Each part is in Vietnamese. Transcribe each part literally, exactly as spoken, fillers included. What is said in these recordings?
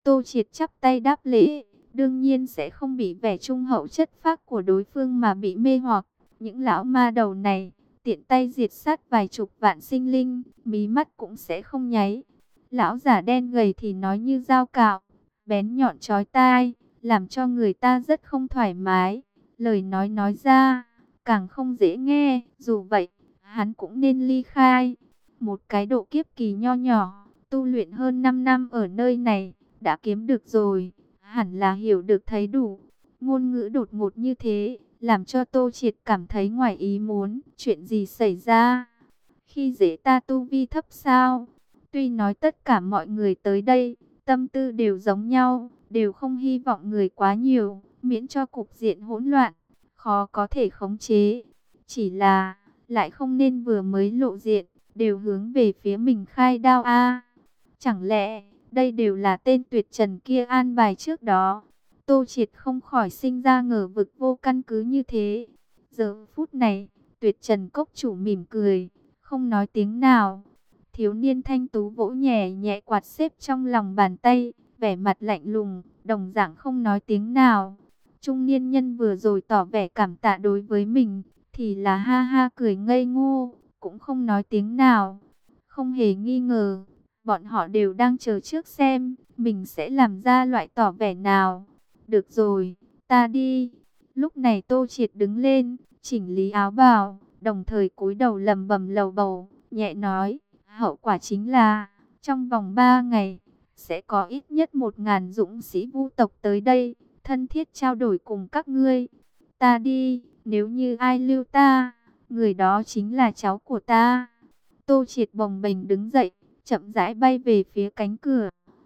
Tô Triệt chắp tay đáp lễ, đương nhiên sẽ không bị vẻ trung hậu chất phác của đối phương mà bị mê hoặc. Những lão ma đầu này, tiện tay diệt sát vài chục vạn sinh linh, mí mắt cũng sẽ không nháy. Lão giả đen gầy thì nói như dao cạo, bén nhọn chói tai, làm cho người ta rất không thoải mái. Lời nói nói ra, càng không dễ nghe, dù vậy, hắn cũng nên ly khai. Một cái độ kiếp kỳ nho nhỏ, tu luyện hơn năm năm ở nơi này, đã kiếm được rồi, hẳn là hiểu được thấy đủ. Ngôn ngữ đột ngột như thế, làm cho Tô Triệt cảm thấy ngoài ý muốn, chuyện gì xảy ra? Khi dễ ta tu vi thấp sao? Tuy nói tất cả mọi người tới đây, tâm tư đều giống nhau, đều không hy vọng người quá nhiều, miễn cho cục diện hỗn loạn, khó có thể khống chế. Chỉ là, lại không nên vừa mới lộ diện, đều hướng về phía mình khai đao a. Chẳng lẽ, đây đều là tên tuyệt trần kia an bài trước đó? Tô Triệt không khỏi sinh ra ngờ vực vô căn cứ như thế. Giờ phút này, tuyệt trần cốc chủ mỉm cười, không nói tiếng nào. Thiếu niên thanh tú vỗ nhẹ nhẹ quạt xếp trong lòng bàn tay, vẻ mặt lạnh lùng, đồng dạng không nói tiếng nào. Trung niên nhân vừa rồi tỏ vẻ cảm tạ đối với mình, thì là ha ha cười ngây ngô, cũng không nói tiếng nào. Không hề nghi ngờ, bọn họ đều đang chờ trước xem, mình sẽ làm ra loại tỏ vẻ nào. Được rồi, ta đi. Lúc này Tô Triệt đứng lên, chỉnh lý áo bào, đồng thời cúi đầu lẩm bẩm lầu bầu, nhẹ nói, hậu quả chính là, trong vòng ba ngày, sẽ có ít nhất một ngàn dũng sĩ vu tộc tới đây, thân thiết trao đổi cùng các ngươi. Ta đi, nếu như ai lưu ta, người đó chính là cháu của ta. Tô Triệt bồng bềnh đứng dậy, chậm rãi bay về phía cánh cửa.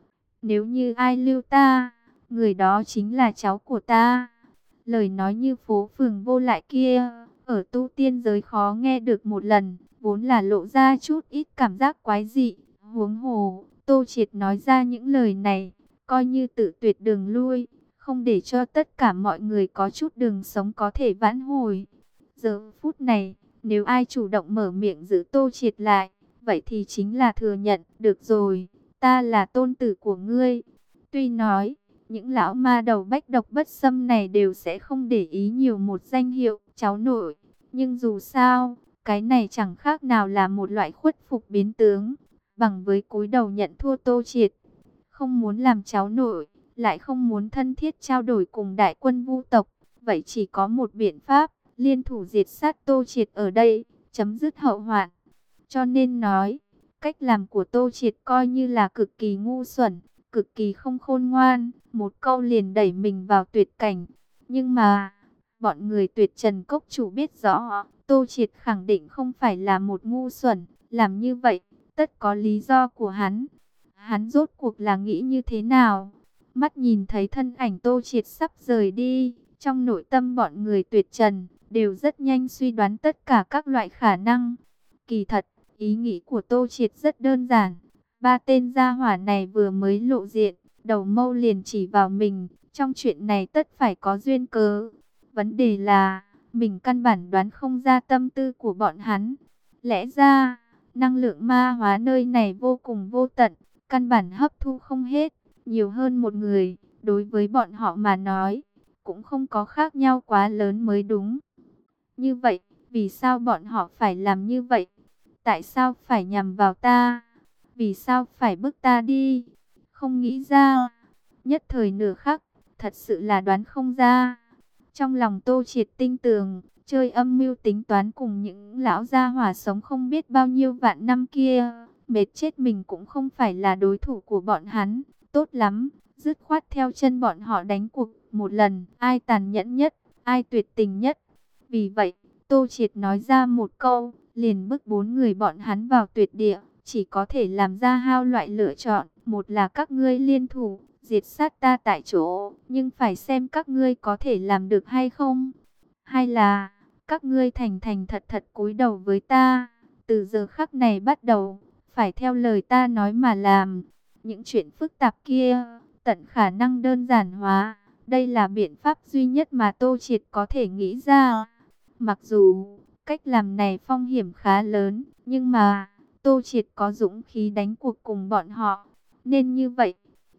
Nếu như ai lưu ta, người đó chính là cháu của ta. Lời nói như phố phường vô lại kia, ở tu tiên giới khó nghe được một lần, vốn là lộ ra chút ít cảm giác quái dị. Huống hồ, Tô Triệt nói ra những lời này, coi như tự tuyệt đường lui, không để cho tất cả mọi người có chút đường sống có thể vãn hồi. Giờ phút này, nếu ai chủ động mở miệng giữ Tô Triệt lại, vậy thì chính là thừa nhận, được rồi, ta là tôn tử của ngươi. Tuy nói, những lão ma đầu bách độc bất xâm này đều sẽ không để ý nhiều một danh hiệu, cháu nội. Nhưng dù sao, cái này chẳng khác nào là một loại khuất phục biến tướng, bằng với cúi đầu nhận thua Tô Triệt. Không muốn làm cháu nội, lại không muốn thân thiết trao đổi cùng đại quân vu tộc, vậy chỉ có một biện pháp, liên thủ diệt sát Tô Triệt ở đây, chấm dứt hậu hoạn. Cho nên nói, cách làm của Tô Triệt coi như là cực kỳ ngu xuẩn, cực kỳ không khôn ngoan, một câu liền đẩy mình vào tuyệt cảnh. Nhưng mà, bọn người tuyệt trần cốc chủ biết rõ, Tô Triệt khẳng định không phải là một ngu xuẩn, làm như vậy, tất có lý do của hắn. Hắn rốt cuộc là nghĩ như thế nào? Mắt nhìn thấy thân ảnh Tô Triệt sắp rời đi, trong nội tâm bọn người tuyệt trần, đều rất nhanh suy đoán tất cả các loại khả năng. Kỳ thật, ý nghĩ của Tô Triệt rất đơn giản. Ba tên gia hỏa này vừa mới lộ diện, đầu mâu liền chỉ vào mình. Trong chuyện này tất phải có duyên cớ. Vấn đề là, mình căn bản đoán không ra tâm tư của bọn hắn. Lẽ ra, năng lượng ma hóa nơi này vô cùng vô tận, căn bản hấp thu không hết. Nhiều hơn một người, đối với bọn họ mà nói, cũng không có khác nhau quá lớn mới đúng. Như vậy, vì sao bọn họ phải làm như vậy? Tại sao phải nhằm vào ta? Vì sao phải bức ta đi? Không nghĩ ra. Nhất thời nửa khắc, thật sự là đoán không ra. Trong lòng Tô Triệt tinh tường, chơi âm mưu tính toán cùng những lão gia hỏa sống không biết bao nhiêu vạn năm kia. Mệt chết mình cũng không phải là đối thủ của bọn hắn. Tốt lắm, dứt khoát theo chân bọn họ đánh cuộc một lần. Ai tàn nhẫn nhất, ai tuyệt tình nhất. Vì vậy, Tô Triệt nói ra một câu, liền bức bốn người bọn hắn vào tuyệt địa. Chỉ có thể làm ra hai loại lựa chọn. Một là các ngươi liên thủ, diệt sát ta tại chỗ, nhưng phải xem các ngươi có thể làm được hay không. Hai là, các ngươi thành thành thật thật cúi đầu với ta. Từ giờ khắc này bắt đầu, phải theo lời ta nói mà làm. Những chuyện phức tạp kia, tận khả năng đơn giản hóa. Đây là biện pháp duy nhất mà Tô Triệt có thể nghĩ ra. Mặc dù, cách làm này phong hiểm khá lớn, nhưng mà, Tô Triệt có dũng khí đánh cuộc cùng bọn họ. Nên như vậy,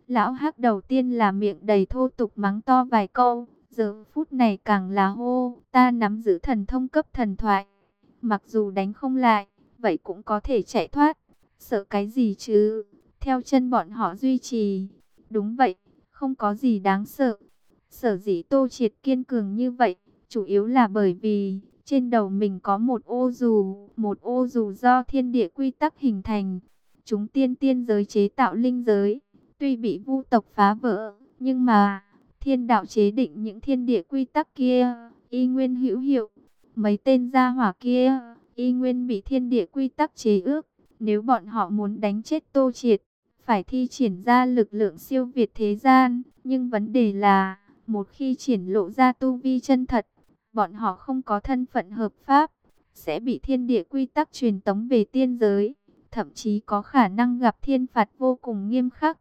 Lão Hắc đầu tiên là miệng đầy thô tục mắng to vài câu, giờ phút này càng là hô, ta nắm giữ thần thông cấp thần thoại. Mặc dù đánh không lại, vậy cũng có thể chạy thoát. Sợ cái gì chứ? Theo chân bọn họ duy trì. Đúng vậy, không có gì đáng sợ. Sở dĩ Tô Triệt kiên cường như vậy, chủ yếu là bởi vì trên đầu mình có một ô dù, một ô dù do thiên địa quy tắc hình thành. Chúng tiên tiên giới chế tạo linh giới, tuy bị vu tộc phá vỡ, nhưng mà thiên đạo chế định những thiên địa quy tắc kia, y nguyên hữu hiệu. Mấy tên gia hỏa kia, y nguyên bị thiên địa quy tắc chế ước. Nếu bọn họ muốn đánh chết Tô Triệt, phải thi triển ra lực lượng siêu việt thế gian. Nhưng vấn đề là, một khi triển lộ ra tu vi chân thật, bọn họ không có thân phận hợp pháp, sẽ bị thiên địa quy tắc truyền tống về tiên giới, thậm chí có khả năng gặp thiên phạt vô cùng nghiêm khắc.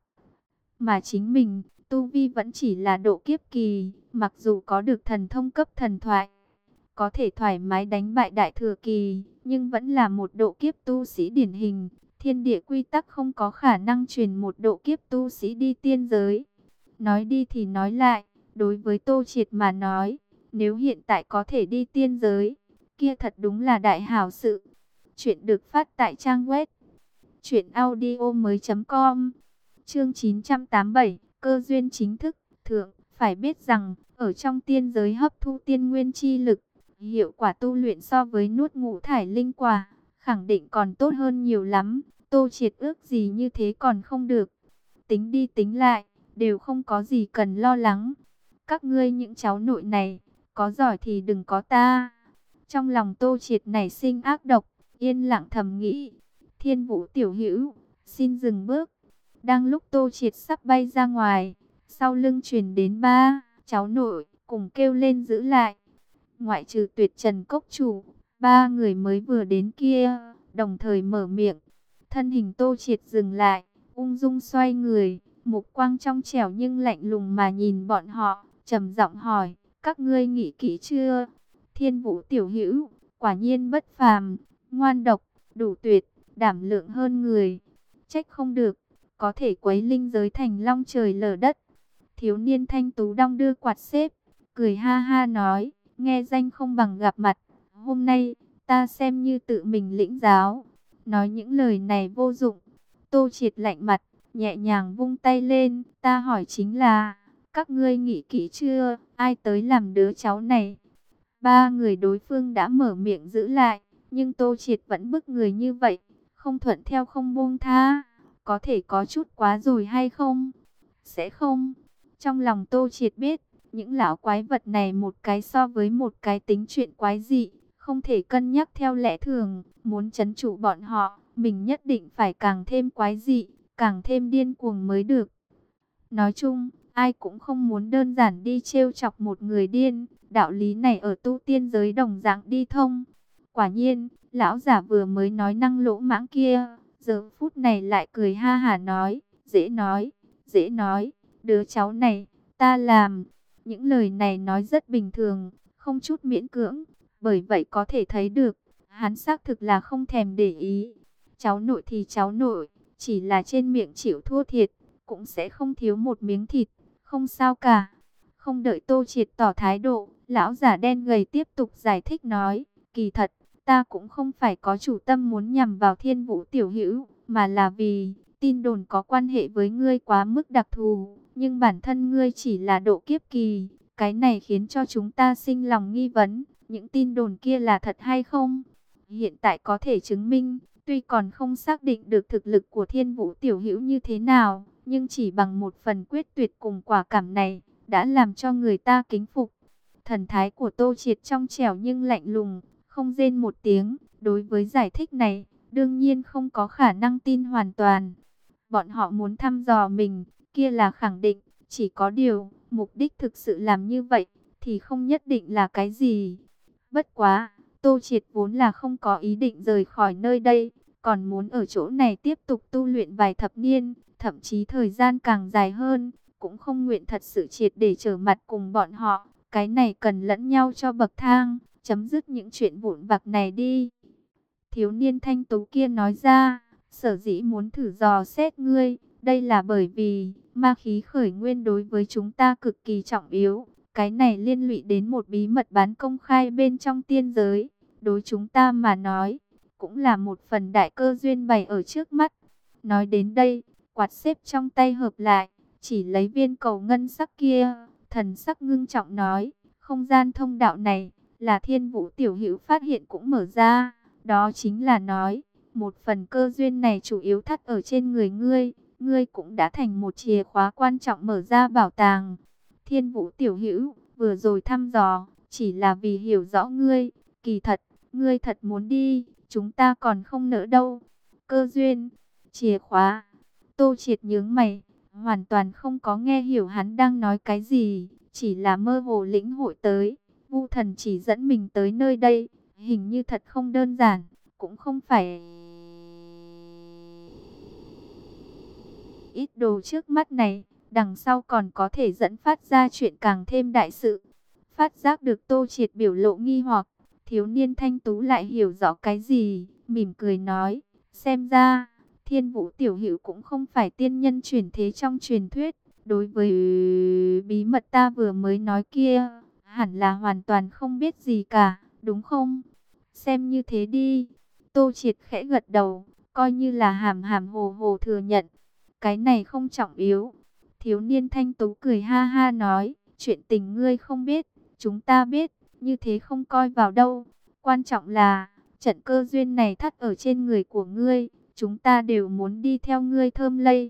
Mà chính mình, tu vi vẫn chỉ là độ kiếp kỳ, mặc dù có được thần thông cấp thần thoại, có thể thoải mái đánh bại đại thừa kỳ, nhưng vẫn là một độ kiếp tu sĩ điển hình. Thiên địa quy tắc không có khả năng truyền một độ kiếp tu sĩ đi tiên giới. Nói đi thì nói lại, đối với Tô Triệt mà nói, nếu hiện tại có thể đi tiên giới, kia thật đúng là đại hảo sự. Chuyện được phát tại trang web truyện audio mới chấm com. Chương chín trăm tám mươi bảy, cơ duyên chính thức. Thượng, phải biết rằng, ở trong tiên giới hấp thu tiên nguyên chi lực, hiệu quả tu luyện so với nuốt ngũ thải linh quả, khẳng định còn tốt hơn nhiều lắm. Tô Triệt ước gì như thế còn không được. Tính đi tính lại, đều không có gì cần lo lắng. Các ngươi những cháu nội này, có giỏi thì đừng có ta. Trong lòng Tô Triệt nảy sinh ác độc, yên lặng thầm nghĩ. Thiên Vũ tiểu hữu, xin dừng bước. Đang lúc Tô Triệt sắp bay ra ngoài, sau lưng truyền đến ba cháu nội, cùng kêu lên giữ lại. Ngoại trừ Tuyệt Trần Cốc chủ, ba người mới vừa đến kia, đồng thời mở miệng. Thân hình Tô Triệt dừng lại, ung dung xoay người, mục quang trong trẻo nhưng lạnh lùng mà nhìn bọn họ, trầm giọng hỏi, các ngươi nghĩ kỹ chưa? Thiên Vũ tiểu hữu, quả nhiên bất phàm, ngoan độc, đủ tuyệt, đảm lượng hơn người. Trách không được, có thể quấy linh giới thành long trời lở đất. Thiếu niên thanh tú đong đưa quạt xếp, cười ha ha nói, nghe danh không bằng gặp mặt. Hôm nay, ta xem như tự mình lĩnh giáo. Nói những lời này vô dụng. Tô Triệt lạnh mặt, nhẹ nhàng vung tay lên. Ta hỏi chính là, các ngươi nghĩ kỹ chưa, ai tới làm đứa cháu này? Ba người đối phương đã mở miệng giữ lại, nhưng Tô Triệt vẫn bức người như vậy, không thuận theo không buông tha. Có thể có chút quá rồi hay không? Sẽ không. Trong lòng Tô Triệt biết, những lão quái vật này một cái so với một cái tính chuyện quái dị, không thể cân nhắc theo lẽ thường. Muốn trấn trụ bọn họ, mình nhất định phải càng thêm quái dị, càng thêm điên cuồng mới được. Nói chung, ai cũng không muốn đơn giản đi trêu chọc một người điên. Đạo lý này ở tu tiên giới đồng dạng đi thông. Quả nhiên, lão giả vừa mới nói năng lỗ mãng kia, giờ phút này lại cười ha hả nói, dễ nói, dễ nói, đứa cháu này, ta làm. Những lời này nói rất bình thường, không chút miễn cưỡng, bởi vậy có thể thấy được, hắn xác thực là không thèm để ý. Cháu nội thì cháu nội, chỉ là trên miệng chịu thua thiệt, cũng sẽ không thiếu một miếng thịt, không sao cả. Không đợi Tô Triệt tỏ thái độ, lão giả đen gầy tiếp tục giải thích nói, kỳ thật, ta cũng không phải có chủ tâm muốn nhằm vào Thiên Vũ tiểu hữu, mà là vì tin đồn có quan hệ với ngươi quá mức đặc thù, nhưng bản thân ngươi chỉ là độ kiếp kỳ, cái này khiến cho chúng ta sinh lòng nghi vấn, những tin đồn kia là thật hay không? Hiện tại có thể chứng minh, tuy còn không xác định được thực lực của Thiên Vũ tiểu hữu như thế nào, nhưng chỉ bằng một phần quyết tuyệt cùng quả cảm này, đã làm cho người ta kính phục. Thần thái của Tô Triệt trong trẻo nhưng lạnh lùng, không rên một tiếng. Đối với giải thích này, đương nhiên không có khả năng tin hoàn toàn. Bọn họ muốn thăm dò mình, kia là khẳng định. Chỉ có điều, mục đích thực sự làm như vậy, thì không nhất định là cái gì. Bất quá, Tô Triệt vốn là không có ý định rời khỏi nơi đây, còn muốn ở chỗ này tiếp tục tu luyện vài thập niên, thậm chí thời gian càng dài hơn, cũng không nguyện thật sự triệt để trở mặt cùng bọn họ. Cái này cần lẫn nhau cho bậc thang, chấm dứt những chuyện vụn vặt này đi. Thiếu niên thanh tú kia nói ra, sở dĩ muốn thử dò xét ngươi, Đây là bởi vì ma khí khởi nguyên đối với chúng ta cực kỳ trọng yếu. Cái này liên lụy đến một bí mật bán công khai bên trong tiên giới. Đối chúng ta mà nói, cũng là một phần đại cơ duyên bày ở trước mắt. Nói đến đây, quạt xếp trong tay hợp lại, chỉ lấy viên cầu ngân sắc kia, thần sắc ngưng trọng nói, không gian thông đạo này là Thiên Vũ tiểu hữu phát hiện cũng mở ra, đó chính là nói, một phần cơ duyên này chủ yếu thắt ở trên người ngươi, ngươi cũng đã thành một chìa khóa quan trọng mở ra bảo tàng. Thiên Vũ tiểu hữu, vừa rồi thăm dò, chỉ là vì hiểu rõ ngươi, kỳ thật, ngươi thật muốn đi, chúng ta còn không nỡ đâu. Cơ duyên, chìa khóa. Tô Triệt nhướng mày, hoàn toàn không có nghe hiểu hắn đang nói cái gì, chỉ là mơ hồ lĩnh hội tới. Vu Thần chỉ dẫn mình tới nơi đây, hình như thật không đơn giản, cũng không phải ít đồ trước mắt này, đằng sau còn có thể dẫn phát ra chuyện càng thêm đại sự. Phát giác được Tô Triệt biểu lộ nghi hoặc, thiếu niên thanh tú lại hiểu rõ cái gì, mỉm cười nói, xem ra Thiên Vũ tiểu hữu cũng không phải tiên nhân chuyển thế trong truyền thuyết, đối với bí mật ta vừa mới nói kia, hẳn là hoàn toàn không biết gì cả, đúng không? Xem như thế đi. Tô Triệt khẽ gật đầu, coi như là hàm hàm hồ hồ thừa nhận. Cái này không trọng yếu. Thiếu niên thanh tú cười ha ha nói, chuyện tình ngươi không biết, chúng ta biết, như thế không coi vào đâu. Quan trọng là, trận cơ duyên này thắt ở trên người của ngươi, chúng ta đều muốn đi theo ngươi thơm lây.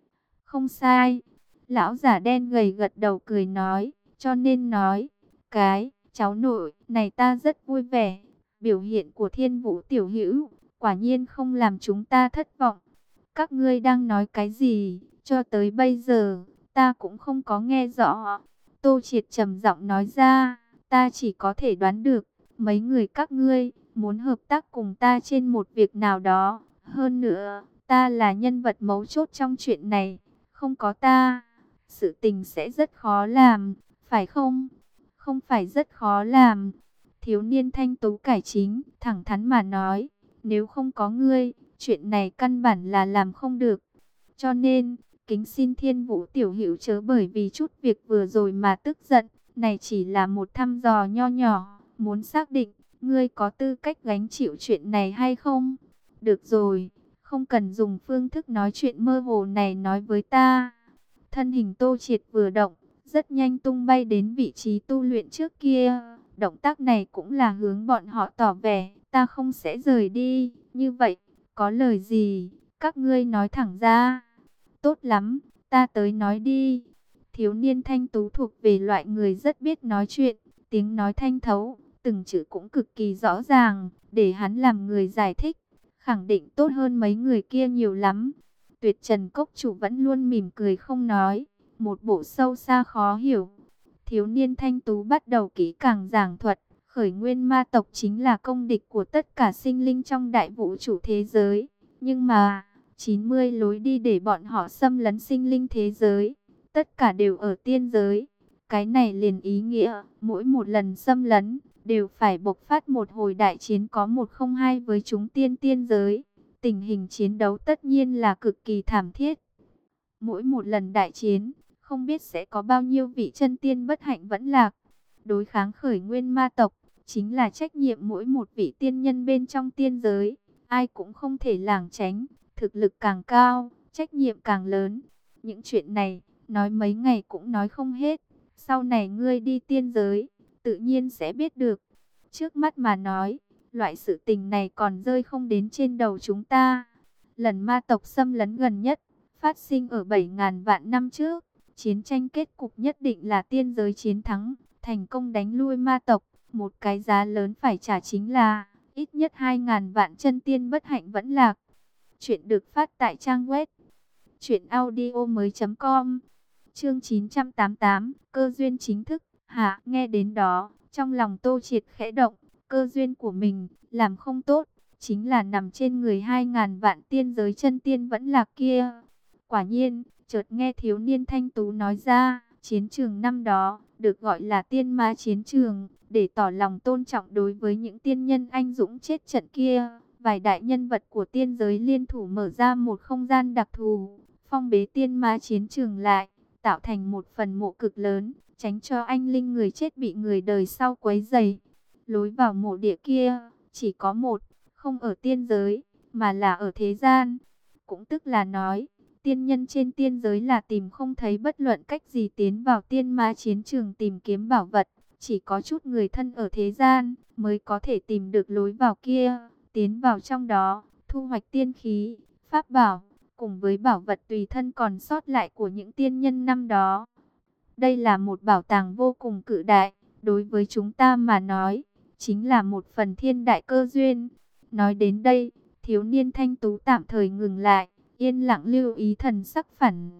Không sai. Lão giả đen gầy gật đầu cười nói, cho nên nói, cái, cháu nội, này ta rất vui vẻ. Biểu hiện của Thiên Vũ tiểu hữu, quả nhiên không làm chúng ta thất vọng. Các ngươi đang nói cái gì, cho tới bây giờ, ta cũng không có nghe rõ. Tô Triệt trầm giọng nói ra, ta chỉ có thể đoán được, mấy người các ngươi, muốn hợp tác cùng ta trên một việc nào đó. Hơn nữa, ta là nhân vật mấu chốt trong chuyện này, không có ta, sự tình sẽ rất khó làm, phải không? Không phải rất khó làm. Thiếu niên thanh tú cải chính, thẳng thắn mà nói, nếu không có ngươi, chuyện này căn bản là làm không được. Cho nên, kính xin Thiên Vũ tiểu hữu chớ bởi vì chút việc vừa rồi mà tức giận, này chỉ là một thăm dò nho nhỏ, muốn xác định, ngươi có tư cách gánh chịu chuyện này hay không? Được rồi, không cần dùng phương thức nói chuyện mơ hồ này nói với ta. Thân hình Tô Triệt vừa động, rất nhanh tung bay đến vị trí tu luyện trước kia. Động tác này cũng là hướng bọn họ tỏ vẻ, ta không sẽ rời đi. Như vậy, có lời gì, các ngươi nói thẳng ra. Tốt lắm, ta tới nói đi. Thiếu niên thanh tú thuộc về loại người rất biết nói chuyện, tiếng nói thanh thấu, từng chữ cũng cực kỳ rõ ràng, để hắn làm người giải thích, khẳng định tốt hơn mấy người kia nhiều lắm. Tuyệt Trần Cốc Chủ vẫn luôn mỉm cười không nói, một bộ sâu xa khó hiểu. Thiếu niên thanh tú bắt đầu kỹ càng giảng thuật, khởi nguyên ma tộc chính là công địch của tất cả sinh linh trong đại vũ trụ thế giới. Nhưng mà, chín mươi lối đi để bọn họ xâm lấn sinh linh thế giới, tất cả đều ở tiên giới. Cái này liền ý nghĩa, mỗi một lần xâm lấn, đều phải bộc phát một hồi đại chiến có một không hai với chúng tiên tiên giới. Tình hình chiến đấu tất nhiên là cực kỳ thảm thiết. Mỗi một lần đại chiến, không biết sẽ có bao nhiêu vị chân tiên bất hạnh vẫn lạc. Đối kháng khởi nguyên ma tộc, chính là trách nhiệm mỗi một vị tiên nhân bên trong tiên giới. Ai cũng không thể lảng tránh, thực lực càng cao, trách nhiệm càng lớn. Những chuyện này, nói mấy ngày cũng nói không hết. Sau này ngươi đi tiên giới, tự nhiên sẽ biết được. Trước mắt mà nói, loại sự tình này còn rơi không đến trên đầu chúng ta. Lần ma tộc xâm lấn gần nhất, phát sinh ở bảy ngàn vạn năm trước. Chiến tranh kết cục nhất định là tiên giới chiến thắng, thành công đánh lui ma tộc. Một cái giá lớn phải trả chính là, ít nhất hai ngàn vạn chân tiên bất hạnh vẫn lạc. Chuyện được phát tại trang web truyện audio mới chấm com. Chương chín trăm tám mươi tám, cơ duyên chính thức. Hả, nghe đến đó, trong lòng Tô Triệt khẽ động. Cơ duyên của mình, làm không tốt, chính là nằm trên người hai ngàn vạn tiên giới chân tiên vẫn lạc kia. Quả nhiên, chợt nghe thiếu niên thanh tú nói ra, chiến trường năm đó, được gọi là tiên ma chiến trường, để tỏ lòng tôn trọng đối với những tiên nhân anh dũng chết trận kia. Vài đại nhân vật của tiên giới liên thủ mở ra một không gian đặc thù, phong bế tiên ma chiến trường lại, tạo thành một phần mộ cực lớn, tránh cho anh linh người chết bị người đời sau quấy rầy. Lối vào mộ địa kia chỉ có một, không ở tiên giới, mà là ở thế gian. Cũng tức là nói, tiên nhân trên tiên giới là tìm không thấy bất luận cách gì tiến vào tiên ma chiến trường tìm kiếm bảo vật. Chỉ có chút người thân ở thế gian mới có thể tìm được lối vào kia, tiến vào trong đó, thu hoạch tiên khí, pháp bảo, cùng với bảo vật tùy thân còn sót lại của những tiên nhân năm đó. Đây là một bảo tàng vô cùng cự đại, đối với chúng ta mà nói, chính là một phần thiên đại cơ duyên. Nói đến đây, thiếu niên thanh tú tạm thời ngừng lại, yên lặng lưu ý thần sắc phản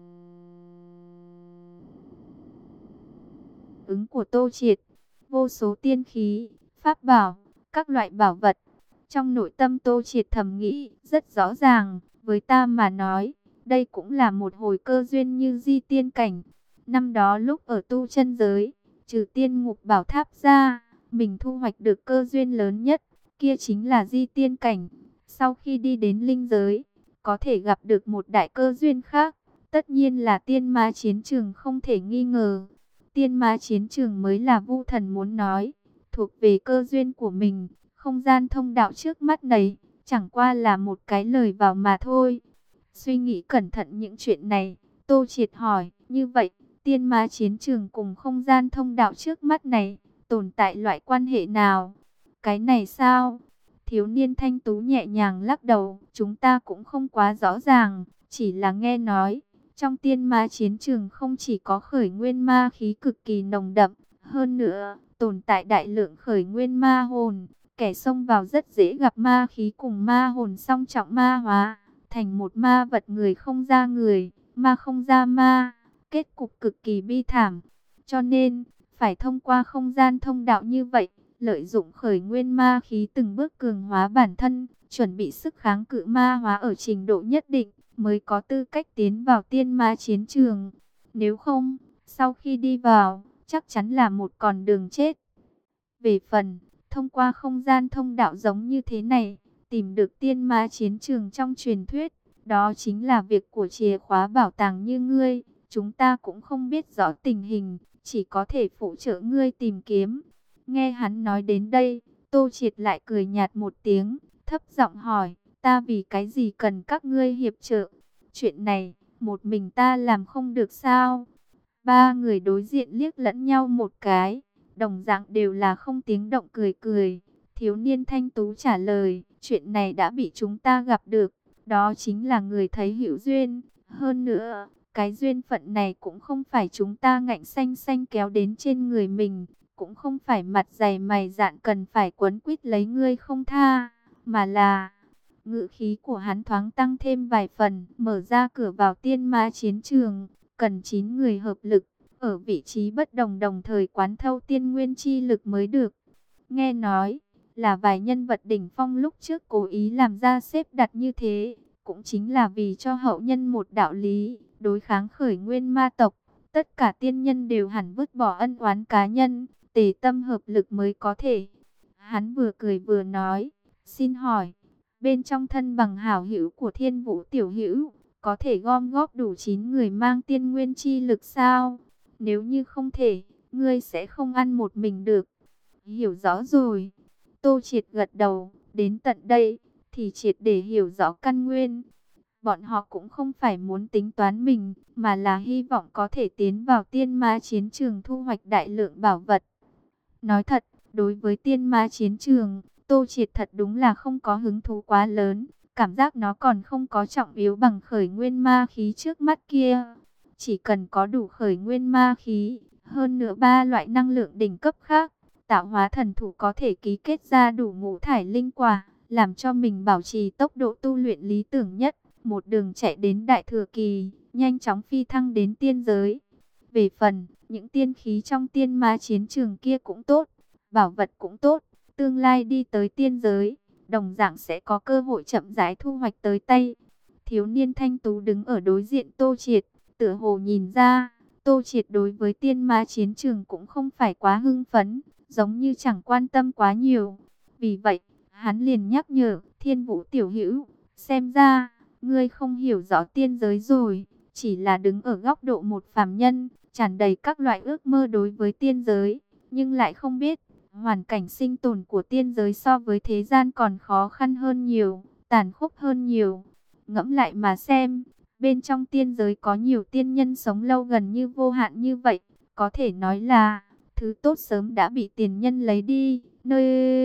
ứng của Tô Triệt. Vô số tiên khí, pháp bảo, các loại bảo vật. Trong nội tâm Tô Triệt thầm nghĩ, rất rõ ràng, với ta mà nói, đây cũng là một hồi cơ duyên như di tiên cảnh. Năm đó lúc ở tu chân giới, trừ tiên ngục bảo tháp ra, mình thu hoạch được cơ duyên lớn nhất, kia chính là di tiên cảnh. Sau khi đi đến linh giới, có thể gặp được một đại cơ duyên khác, tất nhiên là tiên ma chiến trường không thể nghi ngờ. Tiên ma chiến trường mới là Vu Thần muốn nói, thuộc về cơ duyên của mình. Không gian thông đạo trước mắt này, chẳng qua là một cái lời vào mà thôi. Suy nghĩ cẩn thận những chuyện này, Tô Triệt hỏi, như vậy, tiên ma chiến trường cùng không gian thông đạo trước mắt này, tồn tại loại quan hệ nào? Cái này sao? Thiếu niên thanh tú nhẹ nhàng lắc đầu, chúng ta cũng không quá rõ ràng, chỉ là nghe nói. Trong tiên ma chiến trường không chỉ có khởi nguyên ma khí cực kỳ nồng đậm, hơn nữa, tồn tại đại lượng khởi nguyên ma hồn. Kẻ xông vào rất dễ gặp ma khí cùng ma hồn song trọng ma hóa, thành một ma vật người không ra người, ma không ra ma, kết cục cực kỳ bi thảm. Cho nên, phải thông qua không gian thông đạo như vậy, lợi dụng khởi nguyên ma khí từng bước cường hóa bản thân, chuẩn bị sức kháng cự ma hóa ở trình độ nhất định, mới có tư cách tiến vào tiên ma chiến trường. Nếu không, sau khi đi vào, chắc chắn là một con đường chết. Về phần, thông qua không gian thông đạo giống như thế này, tìm được tiên ma chiến trường trong truyền thuyết, đó chính là việc của chìa khóa bảo tàng như ngươi. Chúng ta cũng không biết rõ tình hình, chỉ có thể phụ trợ ngươi tìm kiếm. Nghe hắn nói đến đây, Tô Triệt lại cười nhạt một tiếng, thấp giọng hỏi, ta vì cái gì cần các ngươi hiệp trợ? Chuyện này, một mình ta làm không được sao? Ba người đối diện liếc lẫn nhau một cái, đồng dạng đều là không tiếng động cười cười. Thiếu niên thanh tú trả lời, chuyện này đã bị chúng ta gặp được, đó chính là người thấy hữu duyên. Hơn nữa, cái duyên phận này cũng không phải chúng ta ngạnh xanh xanh kéo đến trên người mình, cũng không phải mặt dày mày dạn cần phải quấn quýt lấy ngươi không tha, mà là... Ngữ khí của hắn thoáng tăng thêm vài phần, mở ra cửa vào tiên ma chiến trường, cần chín người hợp lực, ở vị trí bất đồng đồng thời quán thâu tiên nguyên chi lực mới được. Nghe nói, là vài nhân vật đỉnh phong lúc trước cố ý làm ra xếp đặt như thế, cũng chính là vì cho hậu nhân một đạo lý, đối kháng khởi nguyên ma tộc. Tất cả tiên nhân đều hẳn vứt bỏ ân oán cá nhân, tề tâm hợp lực mới có thể. Hắn vừa cười vừa nói, xin hỏi, bên trong thân bằng hảo hữu của Thiên Vũ tiểu hữu, có thể gom góp đủ chín người mang tiên nguyên chi lực sao? Nếu như không thể, ngươi sẽ không ăn một mình được. Hiểu rõ rồi. Tô Triệt gật đầu, đến tận đây, thì triệt để hiểu rõ căn nguyên. Bọn họ cũng không phải muốn tính toán mình, mà là hy vọng có thể tiến vào tiên ma chiến trường thu hoạch đại lượng bảo vật. Nói thật, đối với tiên ma chiến trường, Tô Triệt thật đúng là không có hứng thú quá lớn. Cảm giác nó còn không có trọng yếu bằng khởi nguyên ma khí trước mắt kia. Chỉ cần có đủ khởi nguyên ma khí, hơn nữa ba loại năng lượng đỉnh cấp khác, tạo hóa thần thủ có thể ký kết ra đủ ngũ thải linh quả, làm cho mình bảo trì tốc độ tu luyện lý tưởng nhất, một đường chạy đến đại thừa kỳ, nhanh chóng phi thăng đến tiên giới. Về phần, những tiên khí trong tiên ma chiến trường kia cũng tốt, bảo vật cũng tốt, tương lai đi tới tiên giới, đồng dạng sẽ có cơ hội chậm rãi thu hoạch tới tay. Thiếu niên thanh tú đứng ở đối diện Tô Triệt, tựa hồ nhìn ra, Tô Triệt đối với tiên ma chiến trường cũng không phải quá hưng phấn, giống như chẳng quan tâm quá nhiều. Vì vậy, hắn liền nhắc nhở, Thiên Vũ tiểu hữu, xem ra, ngươi không hiểu rõ tiên giới rồi. chỉ là đứng ở góc độ một phàm nhân, tràn đầy các loại ước mơ đối với tiên giới, nhưng lại không biết, hoàn cảnh sinh tồn của tiên giới so với thế gian còn khó khăn hơn nhiều, tàn khốc hơn nhiều. Ngẫm lại mà xem, bên trong tiên giới có nhiều tiên nhân sống lâu gần như vô hạn như vậy, có thể nói là thứ tốt sớm đã bị tiền nhân lấy đi, nơi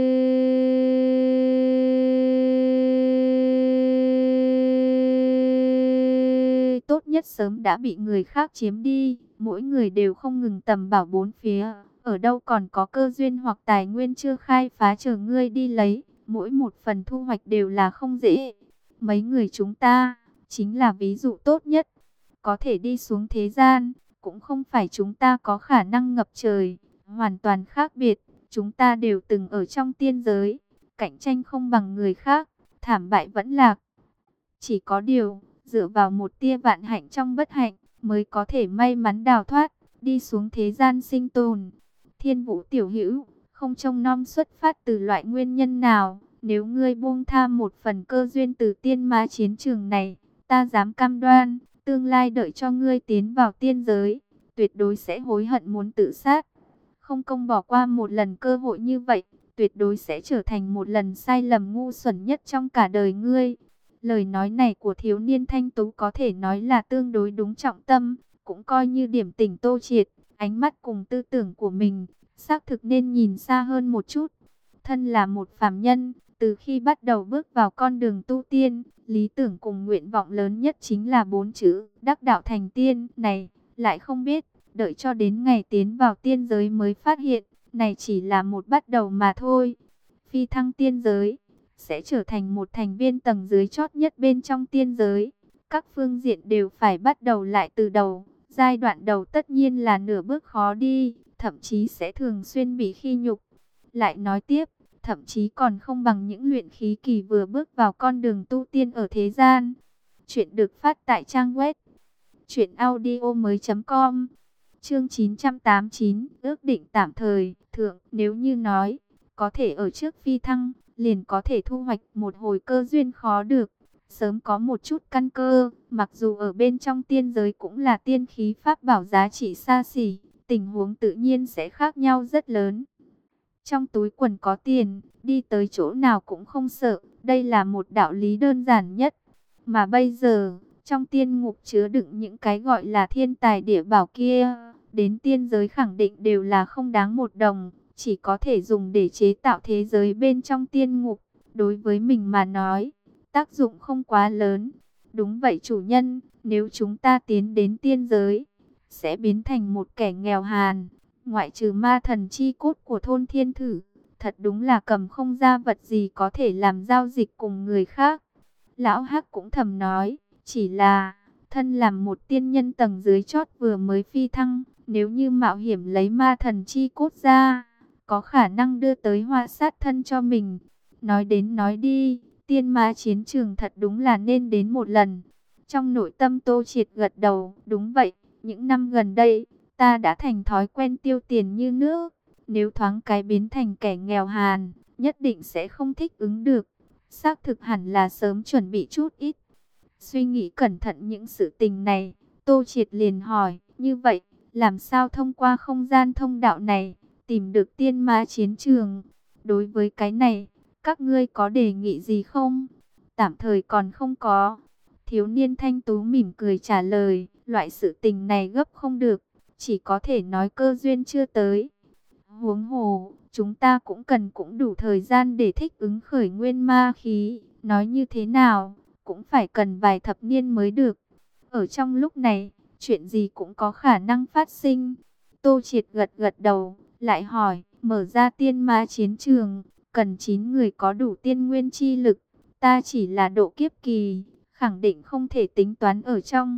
tốt nhất sớm đã bị người khác chiếm đi. Mỗi người đều không ngừng tầm bảo bốn phía, ở đâu còn có cơ duyên hoặc tài nguyên chưa khai phá chờ ngươi đi lấy, mỗi một phần thu hoạch đều là không dễ. Mấy người chúng ta chính là ví dụ tốt nhất, có thể đi xuống thế gian, cũng không phải chúng ta có khả năng ngập trời, hoàn toàn khác biệt. Chúng ta đều từng ở trong tiên giới, cạnh tranh không bằng người khác, thảm bại vẫn lạc. Chỉ có điều, dựa vào một tia vạn hạnh trong bất hạnh, mới có thể may mắn đào thoát, đi xuống thế gian sinh tồn. Thiên Vũ tiểu hữu, không trông nom xuất phát từ loại nguyên nhân nào, nếu ngươi buông tha một phần cơ duyên từ tiên ma chiến trường này, ta dám cam đoan, tương lai đợi cho ngươi tiến vào tiên giới, tuyệt đối sẽ hối hận muốn tự sát. Không công bỏ qua một lần cơ hội như vậy, tuyệt đối sẽ trở thành một lần sai lầm ngu xuẩn nhất trong cả đời ngươi. Lời nói này của thiếu niên thanh tú có thể nói là tương đối đúng trọng tâm, cũng coi như điểm tỉnh Tô Triệt, ánh mắt cùng tư tưởng của mình, xác thực nên nhìn xa hơn một chút. Thân là một phàm nhân, từ khi bắt đầu bước vào con đường tu tiên, lý tưởng cùng nguyện vọng lớn nhất chính là bốn chữ, đắc đạo thành tiên. Này, lại không biết, đợi cho đến ngày tiến vào tiên giới mới phát hiện, này chỉ là một bắt đầu mà thôi. Phi thăng tiên giới sẽ trở thành một thành viên tầng dưới chót nhất bên trong tiên giới. Các phương diện đều phải bắt đầu lại từ đầu. Giai đoạn đầu tất nhiên là nửa bước khó đi, thậm chí sẽ thường xuyên bị khi nhục. Lại nói tiếp, thậm chí còn không bằng những luyện khí kỳ vừa bước vào con đường tu tiên ở thế gian. Chuyện được phát tại trang web truyện audio mới chấm com. Chương chín trăm tám mươi chín, ước định tạm thời. Thượng, nếu như nói có thể ở trước phi thăng, liền có thể thu hoạch một hồi cơ duyên khó được, sớm có một chút căn cơ, mặc dù ở bên trong tiên giới cũng là tiên khí pháp bảo giá trị xa xỉ, tình huống tự nhiên sẽ khác nhau rất lớn. Trong túi quần có tiền, đi tới chỗ nào cũng không sợ, đây là một đạo lý đơn giản nhất. Mà bây giờ, trong tiên ngục chứa đựng những cái gọi là thiên tài địa bảo kia, đến tiên giới khẳng định đều là không đáng một đồng, chỉ có thể dùng để chế tạo thế giới bên trong tiên ngục. Đối với mình mà nói, tác dụng không quá lớn. Đúng vậy chủ nhân, nếu chúng ta tiến đến tiên giới, sẽ biến thành một kẻ nghèo hàn, ngoại trừ ma thần chi cốt của thôn thiên thử, thật đúng là cầm không ra vật gì có thể làm giao dịch cùng người khác. Lão Hắc cũng thầm nói, chỉ là thân làm một tiên nhân tầng dưới chót vừa mới phi thăng, nếu như mạo hiểm lấy ma thần chi cốt ra, có khả năng đưa tới họa sát thân cho mình. Nói đến nói đi, tiên ma chiến trường thật đúng là nên đến một lần. Trong nội tâm Tô Triệt gật đầu, đúng vậy, những năm gần đây, ta đã thành thói quen tiêu tiền như nước. Nếu thoáng cái biến thành kẻ nghèo hàn, nhất định sẽ không thích ứng được. Xác thực hẳn là sớm chuẩn bị chút ít. Suy nghĩ cẩn thận những sự tình này, Tô Triệt liền hỏi, như vậy, làm sao thông qua không gian thông đạo này, tìm được tiên ma chiến trường? Đối với cái này, các ngươi có đề nghị gì không? Tạm thời còn không có. Thiếu niên thanh tú mỉm cười trả lời, loại sự tình này gấp không được, chỉ có thể nói cơ duyên chưa tới. Huống hồ, chúng ta cũng cần cũng đủ thời gian để thích ứng khởi nguyên ma khí, nói như thế nào, cũng phải cần vài thập niên mới được. Ở trong lúc này, chuyện gì cũng có khả năng phát sinh. Tô Triệt gật gật đầu, lại hỏi, mở ra tiên ma chiến trường, cần chín người có đủ tiên nguyên chi lực, ta chỉ là độ kiếp kỳ, khẳng định không thể tính toán ở trong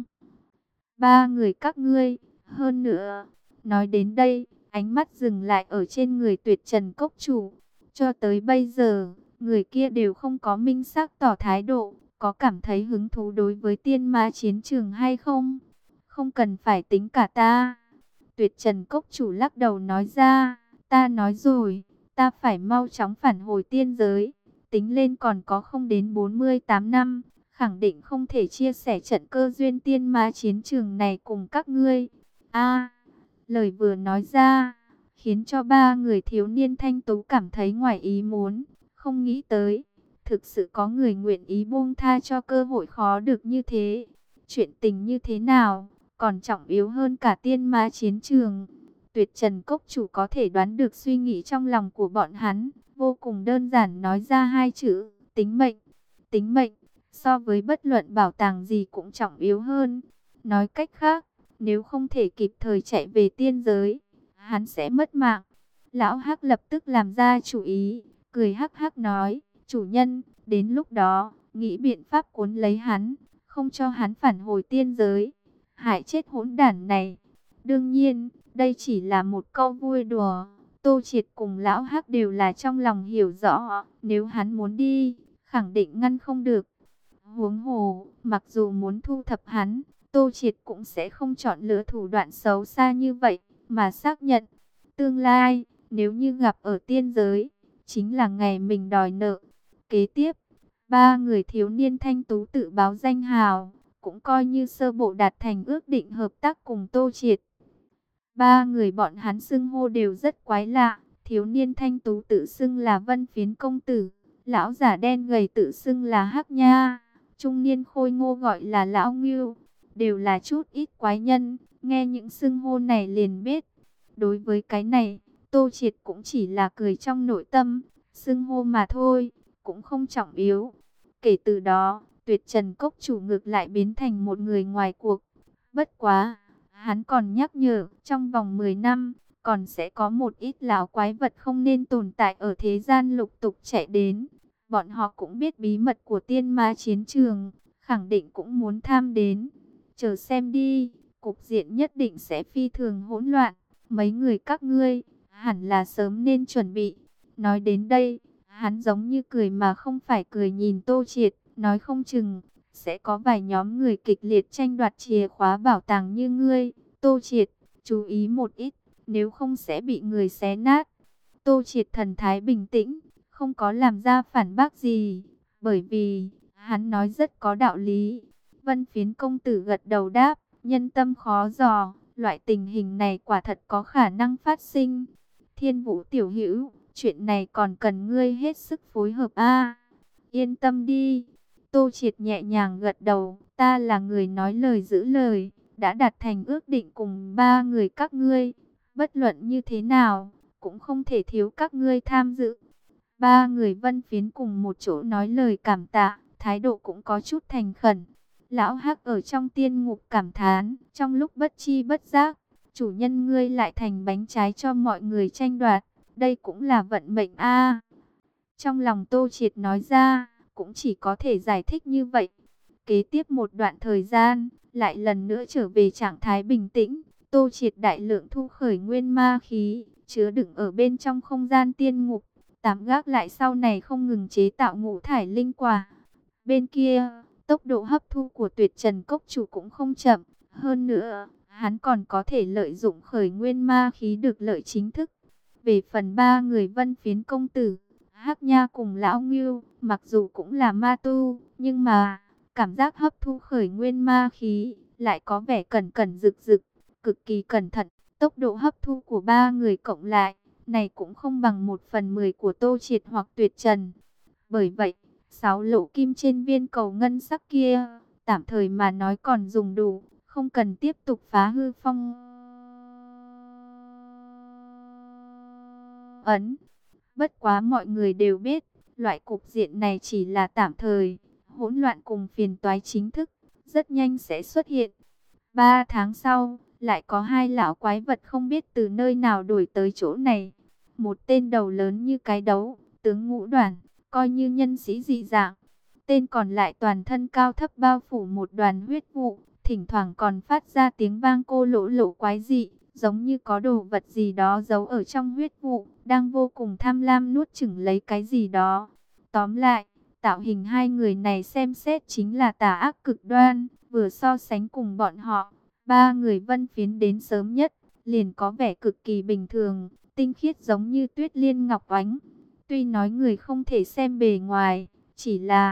ba người các ngươi. Hơn nữa, nói đến đây, ánh mắt dừng lại ở trên người Tuyệt Trần Cốc chủ. Cho tới bây giờ, người kia đều không có minh xác tỏ thái độ, có cảm thấy hứng thú đối với tiên ma chiến trường hay không? Không cần phải tính cả ta. Tuyệt Trần Cốc chủ lắc đầu nói ra, ta nói rồi, ta phải mau chóng phản hồi tiên giới. Tính lên còn có không đến bốn mươi tám năm, khẳng định không thể chia sẻ trận cơ duyên tiên ma chiến trường này cùng các ngươi. A, lời vừa nói ra, khiến cho ba người thiếu niên thanh tú cảm thấy ngoài ý muốn, không nghĩ tới. Thực sự có người nguyện ý buông tha cho cơ hội khó được như thế. Chuyện tình như thế nào, còn trọng yếu hơn cả tiên ma chiến trường. Tuyệt Trần Cốc Chủ có thể đoán được suy nghĩ trong lòng của bọn hắn, vô cùng đơn giản nói ra hai chữ, tính mệnh. Tính mệnh, so với bất luận bảo tàng gì cũng trọng yếu hơn. Nói cách khác, nếu không thể kịp thời chạy về tiên giới, hắn sẽ mất mạng. Lão Hắc lập tức làm ra chủ ý, cười hắc hắc nói, chủ nhân, đến lúc đó, nghĩ biện pháp cuốn lấy hắn, không cho hắn phản hồi tiên giới, hại chết hỗn đản này. Đương nhiên, đây chỉ là một câu vui đùa. Tô Triệt cùng Lão Hắc đều là trong lòng hiểu rõ, nếu hắn muốn đi, khẳng định ngăn không được. Huống hồ, mặc dù muốn thu thập hắn, Tô Triệt cũng sẽ không chọn lựa thủ đoạn xấu xa như vậy, mà xác nhận, tương lai, nếu như gặp ở tiên giới, chính là ngày mình đòi nợ. Kế tiếp, ba người thiếu niên thanh tú tự báo danh hào, cũng coi như sơ bộ đạt thành ước định hợp tác cùng Tô Triệt. Ba người bọn hắn xưng hô đều rất quái lạ, thiếu niên thanh tú tự xưng là Vân Phiến công tử, lão giả đen gầy tự xưng là Hắc Nha, trung niên khôi ngô gọi là Lão Ngưu, đều là chút ít quái nhân, nghe những xưng hô này liền biết. Đối với cái này, Tô Triệt cũng chỉ là cười trong nội tâm, xưng hô mà thôi, cũng không trọng yếu. Kể từ đó, Tuyệt Trần Cốc Chủ ngược lại biến thành một người ngoài cuộc. Bất quá, hắn còn nhắc nhở, trong vòng mười năm, còn sẽ có một ít lão quái vật không nên tồn tại ở thế gian lục tục chạy đến. Bọn họ cũng biết bí mật của tiên ma chiến trường, khẳng định cũng muốn tham đến. Chờ xem đi, cục diện nhất định sẽ phi thường hỗn loạn. Mấy người các ngươi, hẳn là sớm nên chuẩn bị. Nói đến đây, hắn giống như cười mà không phải cười nhìn Tô Triệt, nói không chừng sẽ có vài nhóm người kịch liệt tranh đoạt chìa khóa bảo tàng như ngươi. Tô Triệt, chú ý một ít, nếu không sẽ bị người xé nát. Tô Triệt thần thái bình tĩnh, không có làm ra phản bác gì, bởi vì hắn nói rất có đạo lý. Vân Phiến công tử gật đầu đáp, nhân tâm khó dò, loại tình hình này quả thật có khả năng phát sinh. Thiên Vũ tiểu hữu, chuyện này còn cần ngươi hết sức phối hợp a. Yên tâm đi. Tô Triệt nhẹ nhàng gật đầu, ta là người nói lời giữ lời, đã đạt thành ước định cùng ba người các ngươi, bất luận như thế nào, cũng không thể thiếu các ngươi tham dự. Ba người Vân Phiến cùng một chỗ nói lời cảm tạ, thái độ cũng có chút thành khẩn. Lão Hắc ở trong tiên ngục cảm thán, trong lúc bất chi bất giác, chủ nhân ngươi lại thành bánh trái cho mọi người tranh đoạt, đây cũng là vận mệnh a. Trong lòng Tô Triệt nói ra, cũng chỉ có thể giải thích như vậy. Kế tiếp một đoạn thời gian, lại lần nữa trở về trạng thái bình tĩnh, Tô Triệt đại lượng thu khởi nguyên ma khí, chứa đựng ở bên trong không gian tiên ngục, tạm gác lại sau này không ngừng chế tạo ngũ thải linh quả. Bên kia, tốc độ hấp thu của Tuyệt Trần Cốc Chủ cũng không chậm, hơn nữa, hắn còn có thể lợi dụng khởi nguyên ma khí được lợi chính thức. Về phần ba người Vân Phiến công tử, Hắc Nha cùng Lão Ngưu, mặc dù cũng là ma tu, nhưng mà cảm giác hấp thu khởi nguyên ma khí lại có vẻ cẩn cẩn rực rực, cực kỳ cẩn thận. Tốc độ hấp thu của ba người cộng lại, này cũng không bằng một phần mười của Tô Triệt hoặc Tuyệt Trần. Bởi vậy, sáu lỗ kim trên viên cầu ngân sắc kia, tạm thời mà nói còn dùng đủ, không cần tiếp tục phá hư phong ấn. Bất quá mọi người đều biết, loại cục diện này chỉ là tạm thời, hỗn loạn cùng phiền toái chính thức, rất nhanh sẽ xuất hiện. Ba tháng sau, lại có hai lão quái vật không biết từ nơi nào đổi tới chỗ này. Một tên đầu lớn như cái đấu, tướng ngũ đoàn, coi như nhân sĩ dị dạng. Tên còn lại toàn thân cao thấp bao phủ một đoàn huyết vụ, thỉnh thoảng còn phát ra tiếng vang cô lỗ lỗ quái dị, giống như có đồ vật gì đó giấu ở trong huyết vụ, đang vô cùng tham lam nuốt chửng lấy cái gì đó. Tóm lại, tạo hình hai người này xem xét chính là tà ác cực đoan, vừa so sánh cùng bọn họ, ba người Vân Phiến đến sớm nhất, liền có vẻ cực kỳ bình thường, tinh khiết giống như tuyết liên ngọc oánh. Tuy nói người không thể xem bề ngoài, chỉ là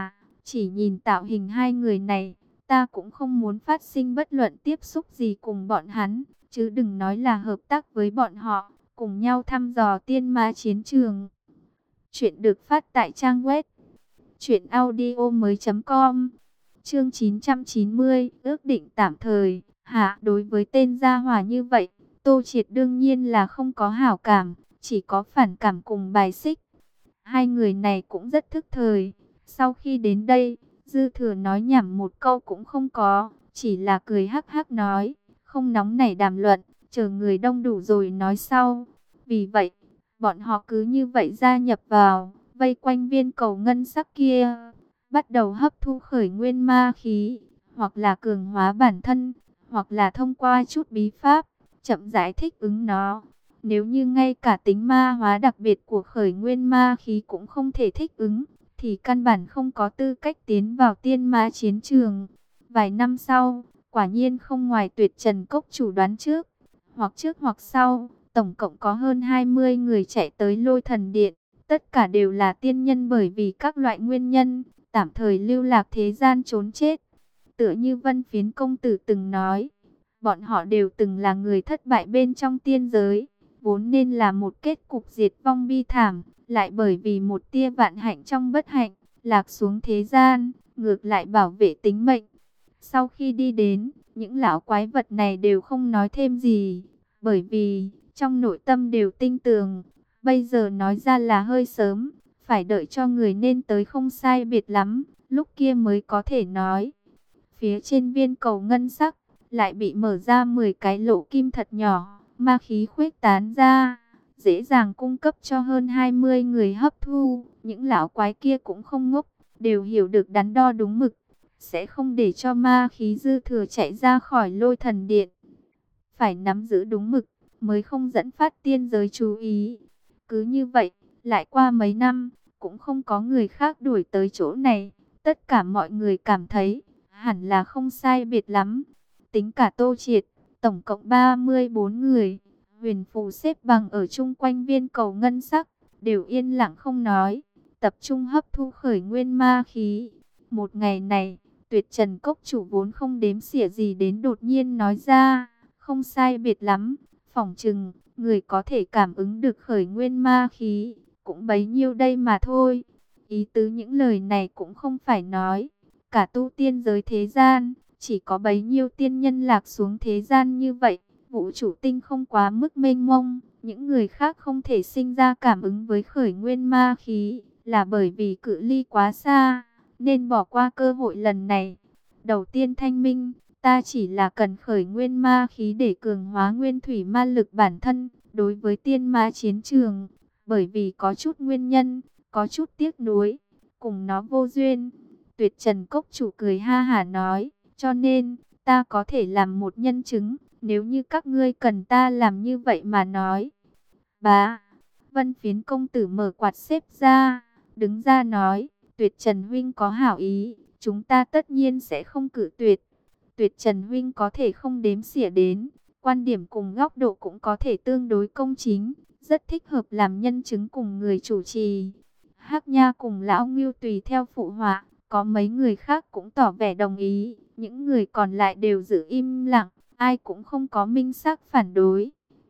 Chỉ nhìn tạo hình hai người này, ta cũng không muốn phát sinh bất luận tiếp xúc gì cùng bọn hắn, chứ đừng nói là hợp tác với bọn họ, cùng nhau thăm dò tiên ma chiến trường. Chuyện được phát tại trang web truyện audio mới chấm com. Chương chín trăm chín mươi, ước định tạm thời. Hạ, đối với tên gia hỏa như vậy, Tô Triệt đương nhiên là không có hảo cảm, chỉ có phản cảm cùng bài xích. Hai người này cũng rất thức thời. Sau khi đến đây, Dư Thừa nói nhảm một câu cũng không có, chỉ là cười hắc hắc nói, không nóng nảy đàm luận, chờ người đông đủ rồi nói sau. Vì vậy, bọn họ cứ như vậy gia nhập vào, vây quanh viên cầu ngân sắc kia, bắt đầu hấp thu khởi nguyên ma khí, hoặc là cường hóa bản thân, hoặc là thông qua chút bí pháp, chậm rãi thích ứng nó. Nếu như ngay cả tính ma hóa đặc biệt của khởi nguyên ma khí cũng không thể thích ứng, thì căn bản không có tư cách tiến vào tiên ma chiến trường. Vài năm sau, quả nhiên không ngoài Tuyệt Trần Cốc chủ đoán trước, hoặc trước hoặc sau, tổng cộng có hơn hai mươi người chạy tới Lôi Thần Điện. Tất cả đều là tiên nhân bởi vì các loại nguyên nhân, tạm thời lưu lạc thế gian trốn chết. Tựa như Vân Phiến công tử từng nói, bọn họ đều từng là người thất bại bên trong tiên giới, vốn nên là một kết cục diệt vong bi thảm, lại bởi vì một tia vạn hạnh trong bất hạnh, lạc xuống thế gian, ngược lại bảo vệ tính mệnh. Sau khi đi đến, những lão quái vật này đều không nói thêm gì, bởi vì trong nội tâm đều tin tưởng, bây giờ nói ra là hơi sớm, phải đợi cho người nên tới không sai biệt lắm, lúc kia mới có thể nói. Phía trên viên cầu ngân sắc, lại bị mở ra mười cái lỗ kim thật nhỏ, ma khí khuếch tán ra, dễ dàng cung cấp cho hơn hai mươi người hấp thu. Những lão quái kia cũng không ngốc, đều hiểu được đắn đo đúng mực, sẽ không để cho ma khí dư thừa chạy ra khỏi Lôi Thần Điện. Phải nắm giữ đúng mực, mới không dẫn phát tiên giới chú ý. Cứ như vậy, lại qua mấy năm, cũng không có người khác đuổi tới chỗ này. Tất cả mọi người cảm thấy, hẳn là không sai biệt lắm. Tính cả Tô Triệt, tổng cộng ba mươi bốn người. Huyền phù xếp bằng ở chung quanh viên cầu ngân sắc, đều yên lặng không nói, tập trung hấp thu khởi nguyên ma khí. Một ngày này, Tuyệt Trần Cốc chủ vốn không đếm xỉa gì đến đột nhiên nói ra, không sai biệt lắm, phỏng chừng, người có thể cảm ứng được khởi nguyên ma khí, cũng bấy nhiêu đây mà thôi. Ý tứ những lời này cũng không phải nói, cả tu tiên giới thế gian, chỉ có bấy nhiêu tiên nhân lạc xuống thế gian như vậy. Vũ trụ tinh không quá mức mênh mông, những người khác không thể sinh ra cảm ứng với khởi nguyên ma khí, là bởi vì cự ly quá xa, nên bỏ qua cơ hội lần này. Đầu tiên thanh minh, ta chỉ là cần khởi nguyên ma khí để cường hóa nguyên thủy ma lực bản thân, đối với tiên ma chiến trường, bởi vì có chút nguyên nhân, có chút tiếc nuối, cùng nó vô duyên. Tuyệt Trần Cốc chủ cười ha hả nói, cho nên, ta có thể làm một nhân chứng, nếu như các ngươi cần ta làm như vậy mà nói. Bá, Vân Phiến công tử mở quạt xếp ra, đứng ra nói, Tuyệt Trần huynh có hảo ý, chúng ta tất nhiên sẽ không cự tuyệt. Tuyệt Trần huynh có thể không đếm xỉa đến, quan điểm cùng góc độ cũng có thể tương đối công chính, rất thích hợp làm nhân chứng cùng người chủ trì. Hắc Nha cùng Lão Ngưu tùy theo phụ họa, có mấy người khác cũng tỏ vẻ đồng ý, những người còn lại đều giữ im lặng, ai cũng không có minh xác phản đối.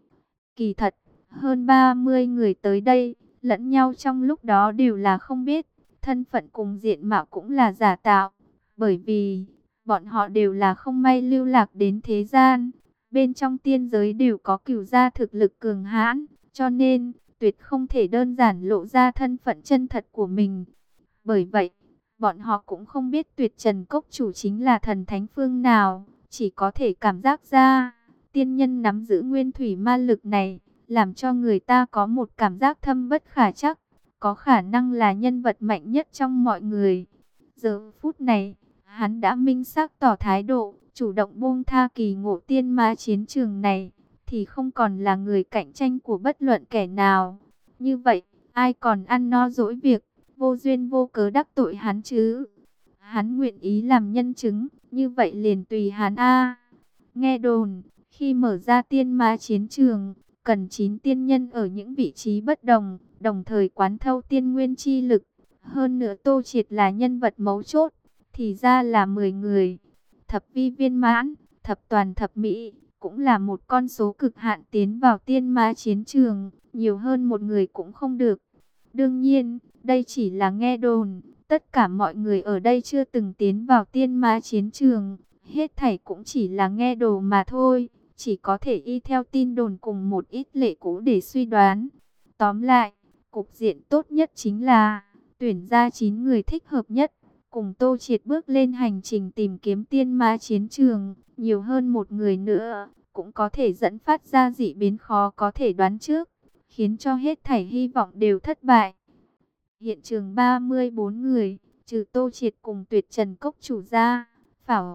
Kỳ thật, hơn ba mươi người tới đây, lẫn nhau trong lúc đó đều là không biết, thân phận cùng diện mạo cũng là giả tạo, bởi vì bọn họ đều là không may lưu lạc đến thế gian, bên trong tiên giới đều có cửu gia thực lực cường hãn, cho nên tuyệt không thể đơn giản lộ ra thân phận chân thật của mình. Bởi vậy, bọn họ cũng không biết Tuyệt Trần Cốc chủ chính là thần thánh phương nào, chỉ có thể cảm giác ra, tiên nhân nắm giữ nguyên thủy ma lực này, làm cho người ta có một cảm giác thâm bất khả trắc, có khả năng là nhân vật mạnh nhất trong mọi người. Giờ phút này, hắn đã minh xác tỏ thái độ, chủ động buông tha kỳ ngộ tiên ma chiến trường này, thì không còn là người cạnh tranh của bất luận kẻ nào. Như vậy, ai còn ăn no dỗi việc, vô duyên vô cớ đắc tội hắn chứ? Hắn nguyện ý làm nhân chứng, như vậy liền tùy hắn a. Nghe đồn, khi mở ra tiên ma chiến trường, cần chín tiên nhân ở những vị trí bất đồng, đồng thời quán thâu tiên nguyên chi lực. Hơn nữa Tô Triệt là nhân vật mấu chốt, thì ra là mười người. Thập vi viên mãn, thập toàn thập mỹ, cũng là một con số cực hạn tiến vào tiên ma chiến trường, nhiều hơn một người cũng không được. Đương nhiên, đây chỉ là nghe đồn, tất cả mọi người ở đây chưa từng tiến vào tiên ma chiến trường, hết thảy cũng chỉ là nghe đồn mà thôi, chỉ có thể y theo tin đồn cùng một ít lệ cũ để suy đoán. Tóm lại, cục diện tốt nhất chính là tuyển ra chín người thích hợp nhất, cùng Tô Triệt bước lên hành trình tìm kiếm tiên ma chiến trường, nhiều hơn một người nữa, cũng có thể dẫn phát ra dị biến khó có thể đoán trước, khiến cho hết thảy hy vọng đều thất bại. Hiện trường ba mươi bốn người, trừ Tô Triệt cùng Tuyệt Trần Cốc chủ ra, phảo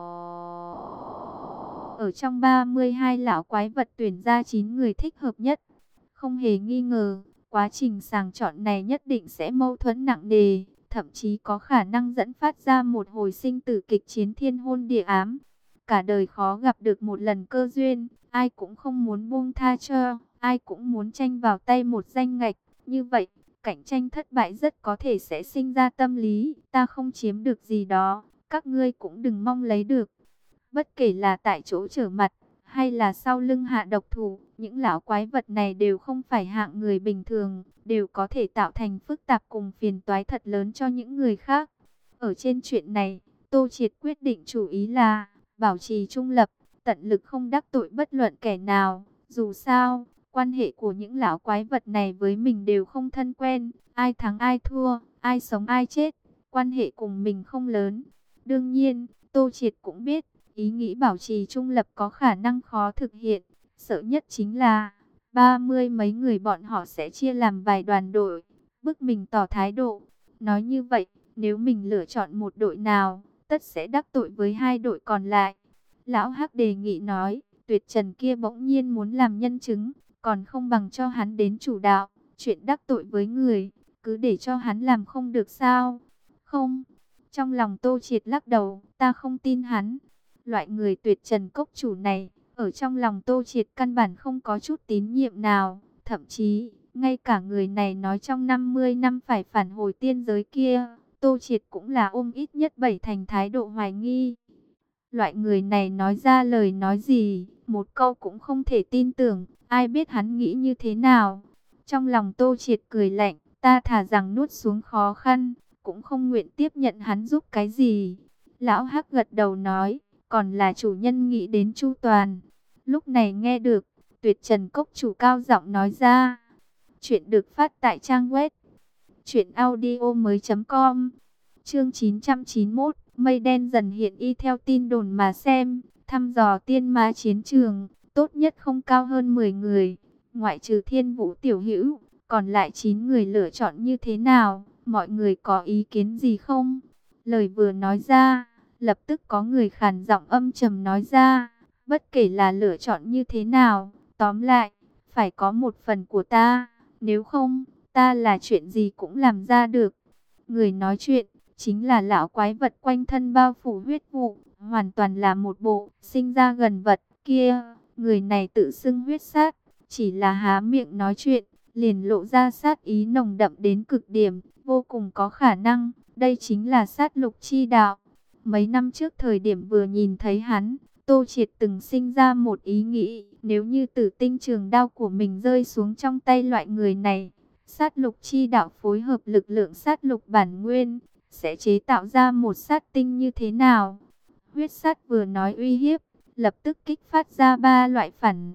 ở trong ba mươi hai lão quái vật tuyển ra chín người thích hợp nhất. Không hề nghi ngờ, quá trình sàng chọn này nhất định sẽ mâu thuẫn nặng nề, thậm chí có khả năng dẫn phát ra một hồi sinh tử kịch chiến thiên hôn địa ám. Cả đời khó gặp được một lần cơ duyên, ai cũng không muốn buông tha cho, ai cũng muốn tranh vào tay một danh ngạch. Như vậy, cạnh tranh thất bại rất có thể sẽ sinh ra tâm lý, ta không chiếm được gì đó, các ngươi cũng đừng mong lấy được. Bất kể là tại chỗ trở mặt, hay là sau lưng hạ độc thủ, những lão quái vật này đều không phải hạng người bình thường, đều có thể tạo thành phức tạp cùng phiền toái thật lớn cho những người khác. Ở trên chuyện này, Tô Triệt quyết định chủ ý là bảo trì trung lập, tận lực không đắc tội bất luận kẻ nào. Dù sao, quan hệ của những lão quái vật này với mình đều không thân quen, ai thắng ai thua, ai sống ai chết, quan hệ cùng mình không lớn. Đương nhiên, Tô Triệt cũng biết, ý nghĩ bảo trì trung lập có khả năng khó thực hiện, sợ nhất chính là ba mươi mấy người bọn họ sẽ chia làm vài đoàn đội, bức mình tỏ thái độ. Nói như vậy, nếu mình lựa chọn một đội nào, tất sẽ đắc tội với hai đội còn lại. Lão Hắc đề nghị nói, Tuyệt Trần kia bỗng nhiên muốn làm nhân chứng, còn không bằng cho hắn đến chủ đạo, chuyện đắc tội với người, cứ để cho hắn làm không được sao? Không, trong lòng Tô Triệt lắc đầu, ta không tin hắn. Loại người Tuyệt Trần Cốc chủ này, ở trong lòng Tô Triệt căn bản không có chút tín nhiệm nào, thậm chí, ngay cả người này nói trong năm mươi năm phải phản hồi tiên giới kia, Tô Triệt cũng là ôm ít nhất bảy thành thái độ hoài nghi. Loại người này nói ra lời nói gì, một câu cũng không thể tin tưởng, ai biết hắn nghĩ như thế nào. Trong lòng Tô Triệt cười lạnh, ta thà rằng nuốt xuống khó khăn, cũng không nguyện tiếp nhận hắn giúp cái gì. Lão Hắc gật đầu nói, còn là chủ nhân nghĩ đến chu toàn. Lúc này nghe được, Tuyệt Trần Cốc chủ cao giọng nói ra. Chuyện được phát tại trang web truyện audio mới chấm com. Chương chín trăm chín mươi mốt, mây đen dần hiện y theo tin đồn mà xem, thăm dò tiên ma chiến trường, tốt nhất không cao hơn mười người, ngoại trừ Thiên Vũ tiểu hữu, còn lại chín người lựa chọn như thế nào, mọi người có ý kiến gì không? Lời vừa nói ra, lập tức có người khàn giọng âm trầm nói ra, bất kể là lựa chọn như thế nào, tóm lại, phải có một phần của ta, nếu không, ta là chuyện gì cũng làm ra được. Người nói chuyện, chính là lão quái vật quanh thân bao phủ huyết vụ, hoàn toàn là một bộ, sinh ra gần vật kia. Người này tự xưng huyết sát, chỉ là há miệng nói chuyện, liền lộ ra sát ý nồng đậm đến cực điểm, vô cùng có khả năng, đây chính là sát lục chi đạo. Mấy năm trước thời điểm vừa nhìn thấy hắn, Tô Triệt từng sinh ra một ý nghĩ, nếu như tử tinh trường đao của mình rơi xuống trong tay loại người này, sát lục chi đạo phối hợp lực lượng sát lục bản nguyên, sẽ chế tạo ra một sát tinh như thế nào? Huyết sát vừa nói uy hiếp, lập tức kích phát ra ba loại phản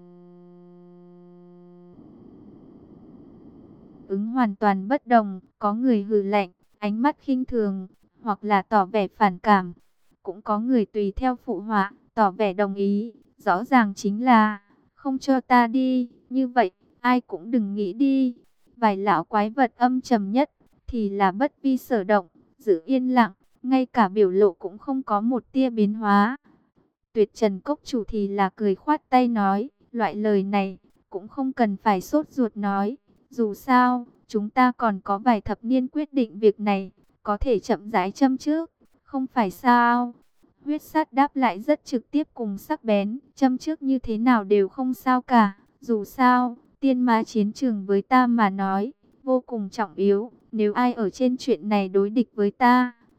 ứng hoàn toàn bất đồng, có người hừ lạnh, ánh mắt khinh thường, hoặc là tỏ vẻ phản cảm, cũng có người tùy theo phụ họa, tỏ vẻ đồng ý, rõ ràng chính là không cho ta đi, như vậy, ai cũng đừng nghĩ đi. Vài lão quái vật âm trầm nhất thì là bất vi sở động, giữ yên lặng, ngay cả biểu lộ cũng không có một tia biến hóa. Tuyệt Trần Cốc chủ thì là cười khoát tay nói, loại lời này cũng không cần phải sốt ruột nói, dù sao, chúng ta còn có vài thập niên quyết định việc này, có thể chậm rãi châm trước, không phải sao? Huyết sát đáp lại rất trực tiếp cùng sắc bén, châm trước như thế nào đều không sao cả, dù sao, tiên ma chiến trường với ta mà nói, vô cùng trọng yếu, nếu ai ở trên chuyện này đối địch với ta,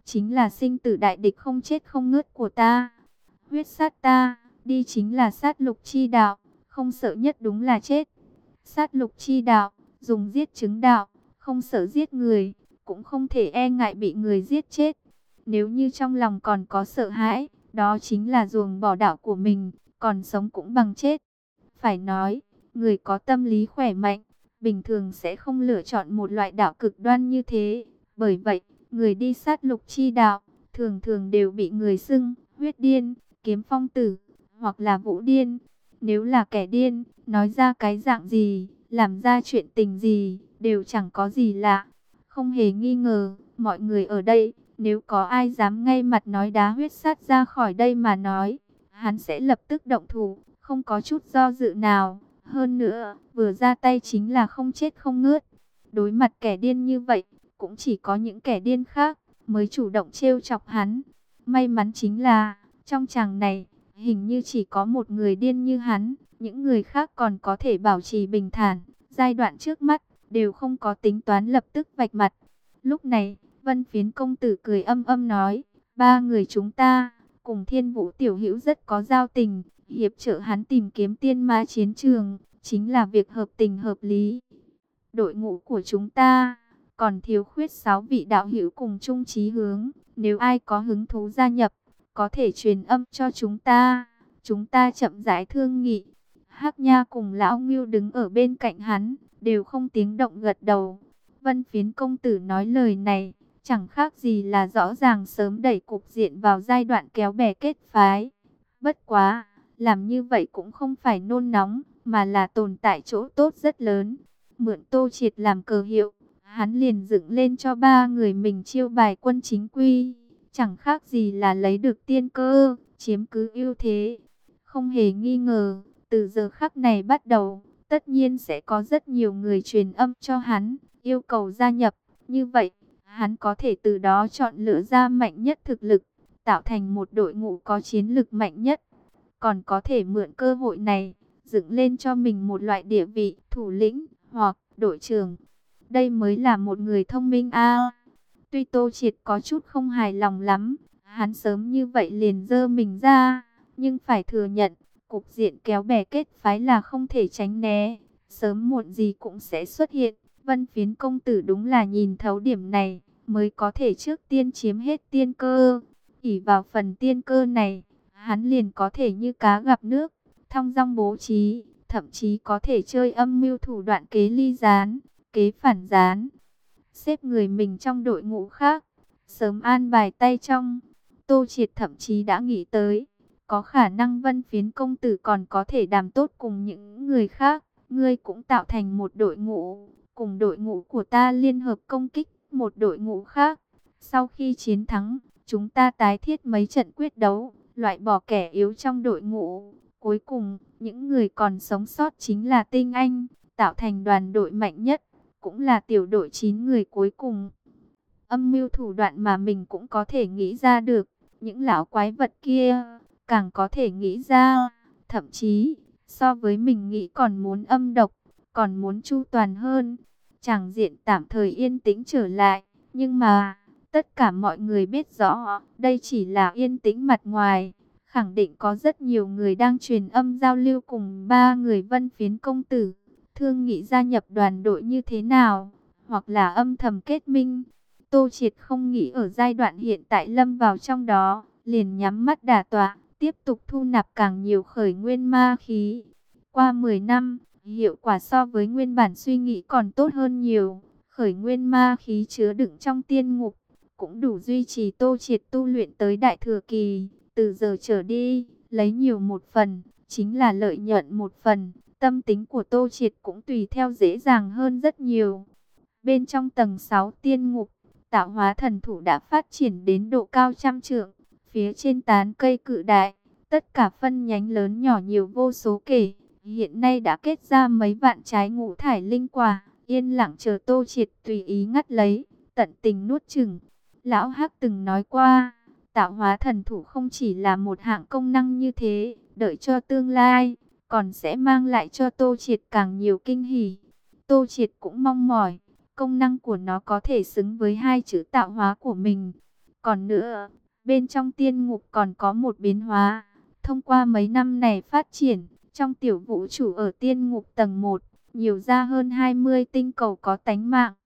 chính là sinh tử đại địch không chết không ngớt của ta. Huyết sát ta, đi chính là sát lục chi đạo, không sợ nhất đúng là chết. Sát lục chi đạo, dùng giết chứng đạo, không sợ giết người, cũng không thể e ngại bị người giết chết. Nếu như trong lòng còn có sợ hãi, đó chính là ruồng bỏ đạo của mình, còn sống cũng bằng chết. Phải nói, người có tâm lý khỏe mạnh, bình thường sẽ không lựa chọn một loại đạo cực đoan như thế. Bởi vậy, người đi sát lục chi đạo, thường thường đều bị người xưng, huyết điên, kiếm phong tử, hoặc là vũ điên. Nếu là kẻ điên, nói ra cái dạng gì, làm ra chuyện tình gì, đều chẳng có gì lạ. Không hề nghi ngờ, mọi người ở đây, nếu có ai dám ngay mặt nói đá huyết sát ra khỏi đây mà nói, hắn sẽ lập tức động thủ, không có chút do dự nào. Hơn nữa, vừa ra tay chính là không chết không ngớt. Đối mặt kẻ điên như vậy, cũng chỉ có những kẻ điên khác mới chủ động trêu chọc hắn. May mắn chính là, trong chàng này, hình như chỉ có một người điên như hắn, những người khác còn có thể bảo trì bình thản. Giai đoạn trước mắt, đều không có tính toán lập tức vạch mặt. Lúc này, Vân Phiến công tử cười âm âm nói, ba người chúng ta, cùng Thiên Vũ tiểu hữu rất có giao tình, hiệp trợ hắn tìm kiếm tiên ma chiến trường, chính là việc hợp tình hợp lý. Đội ngũ của chúng ta, còn thiếu khuyết sáu vị đạo hữu cùng chung chí hướng, nếu ai có hứng thú gia nhập, có thể truyền âm cho chúng ta, chúng ta chậm rãi thương nghị. Hắc Nha cùng Lão Ngưu đứng ở bên cạnh hắn, đều không tiếng động gật đầu. Vân Phiến công tử nói lời này, chẳng khác gì là rõ ràng sớm đẩy cục diện vào giai đoạn kéo bè kết phái. Bất quá, làm như vậy cũng không phải nôn nóng, mà là tồn tại chỗ tốt rất lớn. Mượn Tô Triệt làm cờ hiệu, hắn liền dựng lên cho ba người mình chiêu bài quân chính quy, chẳng khác gì là lấy được tiên cơ, chiếm cứ ưu thế. Không hề nghi ngờ, từ giờ khắc này bắt đầu, tất nhiên sẽ có rất nhiều người truyền âm cho hắn, yêu cầu gia nhập. Như vậy, hắn có thể từ đó chọn lựa ra mạnh nhất thực lực, tạo thành một đội ngũ có chiến lực mạnh nhất. Còn có thể mượn cơ hội này, dựng lên cho mình một loại địa vị, thủ lĩnh, hoặc đội trưởng. Đây mới là một người thông minh a. Tuy Tô Triệt có chút không hài lòng lắm, hắn sớm như vậy liền dơ mình ra, nhưng phải thừa nhận, cục diện kéo bè kết phái là không thể tránh né, sớm muộn gì cũng sẽ xuất hiện. Vân Phiến công tử đúng là nhìn thấu điểm này, mới có thể trước tiên chiếm hết tiên cơ. Ỷ vào phần tiên cơ này, hắn liền có thể như cá gặp nước, thong dong bố trí, thậm chí có thể chơi âm mưu thủ đoạn kế ly gián, kế phản gián, xếp người mình trong đội ngũ khác, sớm an bài tay trong. Tô Triệt thậm chí đã nghĩ tới, có khả năng Vân Phiến công tử còn có thể đàm tốt cùng những người khác, ngươi cũng tạo thành một đội ngũ, cùng đội ngũ của ta liên hợp công kích một đội ngũ khác. Sau khi chiến thắng, chúng ta tái thiết mấy trận quyết đấu, loại bỏ kẻ yếu trong đội ngũ. Cuối cùng, những người còn sống sót chính là tinh anh, tạo thành đoàn đội mạnh nhất, cũng là tiểu đội chín người cuối cùng. Âm mưu thủ đoạn mà mình cũng có thể nghĩ ra được, những lão quái vật kia càng có thể nghĩ ra, thậm chí so với mình nghĩ còn muốn âm độc, còn muốn chu toàn hơn. Tràng diện tạm thời yên tĩnh trở lại, nhưng mà tất cả mọi người biết rõ, đây chỉ là yên tĩnh mặt ngoài. Khẳng định có rất nhiều người đang truyền âm giao lưu cùng ba người Vân Phiến công tử, thương nghị gia nhập đoàn đội như thế nào, hoặc là âm thầm kết minh. Tô Triệt không nghĩ ở giai đoạn hiện tại lâm vào trong đó, liền nhắm mắt đả tọa, tiếp tục thu nạp càng nhiều khởi nguyên ma khí. Qua mười năm, hiệu quả so với nguyên bản suy nghĩ còn tốt hơn nhiều. Khởi nguyên ma khí chứa đựng trong tiên ngục, cũng đủ duy trì Tô Triệt tu luyện tới đại thừa kỳ. Từ giờ trở đi, lấy nhiều một phần, chính là lợi nhuận một phần. Tâm tính của Tô Triệt cũng tùy theo dễ dàng hơn rất nhiều. Bên trong tầng sáu tiên ngục, tạo hóa thần thủ đã phát triển đến độ cao trăm trượng. Phía trên tán cây cự đại, tất cả phân nhánh lớn nhỏ nhiều vô số kể. Hiện nay đã kết ra mấy vạn trái ngũ thải linh quả, yên lặng chờ Tô Triệt tùy ý ngắt lấy, tận tình nuốt chửng. Lão Hắc từng nói qua, tạo hóa thần thủ không chỉ là một hạng công năng như thế, đợi cho tương lai, còn sẽ mang lại cho Tô Triệt càng nhiều kinh hỉ. Tô Triệt cũng mong mỏi, công năng của nó có thể xứng với hai chữ tạo hóa của mình. Còn nữa, bên trong tiên ngục còn có một biến hóa. Thông qua mấy năm này phát triển, trong tiểu vũ trụ ở tiên ngục tầng một, nhiều ra hơn hai mươi tinh cầu có tánh mạng.